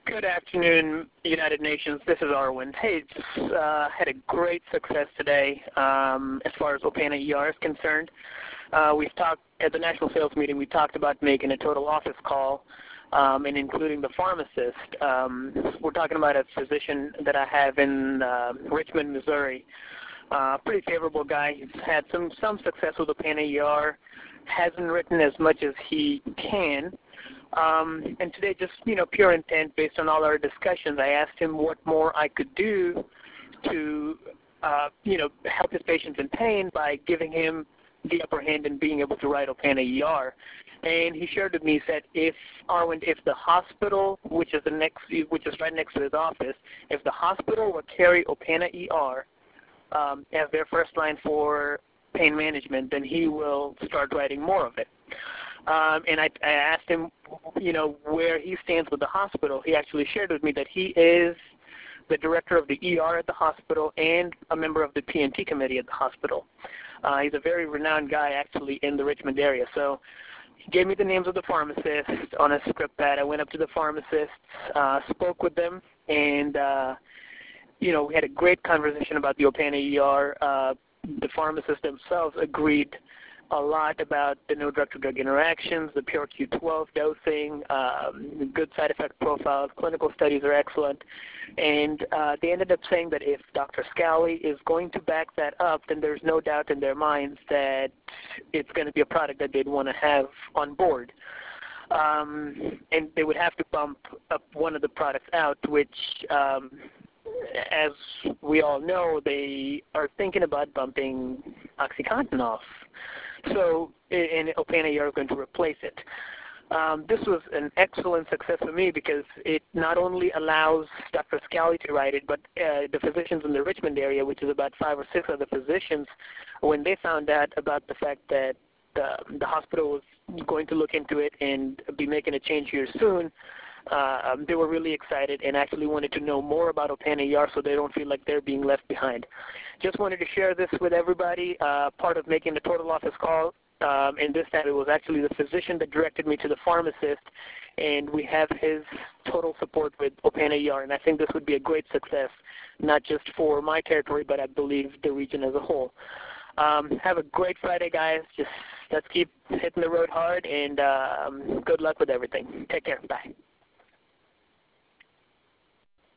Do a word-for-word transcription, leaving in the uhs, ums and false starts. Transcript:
Good afternoon, United Nations. This is Arwen. Hey, just uh, had a great success today um, as far as Opana E R is concerned. Uh, we've talked at the national sales meeting. We talked about making a total office call um, and including the pharmacist. Um, we're talking about a physician that I have in uh, Richmond, Missouri. Uh, pretty favorable guy. He's had some some success with Opana E R. Hasn't written as much as he can. Um, and today, just, you know, pure intent based on all our discussions, I asked him what more I could do to, uh, you know, help his patients in pain by giving him the upper hand and being able to write Opana E R. And he shared with me, he said, if Arwen, if the hospital, which is the next, which is right next to his office, if the hospital will carry Opana E R um, as their first line for pain management, then he will start writing more of it. Um, and I, I asked him, you know, where he stands with the hospital. He actually shared with me that he is the director of the E R at the hospital and a member of the P and T committee at the hospital. Uh, he's a very renowned guy, actually, in the Richmond area. So he gave me the names of the pharmacists on a script pad. I went up to the pharmacists, uh, spoke with them, and, uh, you know, we had a great conversation about the Opana E R. Uh, the pharmacists themselves agreed a lot about the no drug-to-drug interactions, the pure Q twelve dosing, um, good side effect profiles, clinical studies are excellent, and uh, they ended up saying that if Doctor Scally is going to back that up, then there's no doubt in their minds that it's going to be a product that they'd want to have on board. Um, and they would have to bump up one of the products out, which, um, as we all know, they are thinking about bumping OxyContin off. So, and Opana E R is going to replace it. Um, this was an excellent success for me because it not only allows Doctor Scally to write it, but uh, the physicians in the Richmond area, which is about five or six other physicians, when they found out about the fact that uh, the hospital was going to look into it and be making a change here soon, uh, um, they were really excited and actually wanted to know more about Opana E R so they don't feel like they're being left behind. Just wanted to share this with everybody, uh, part of making the total office call. Um, and this time it was actually the physician that directed me to the pharmacist, and we have his total support with Opana E R. And I think this would be a great success, not just for my territory, but I believe the region as a whole. Um, have a great Friday, guys. Just let's keep hitting the road hard, and um, good luck with everything. Take care. Bye.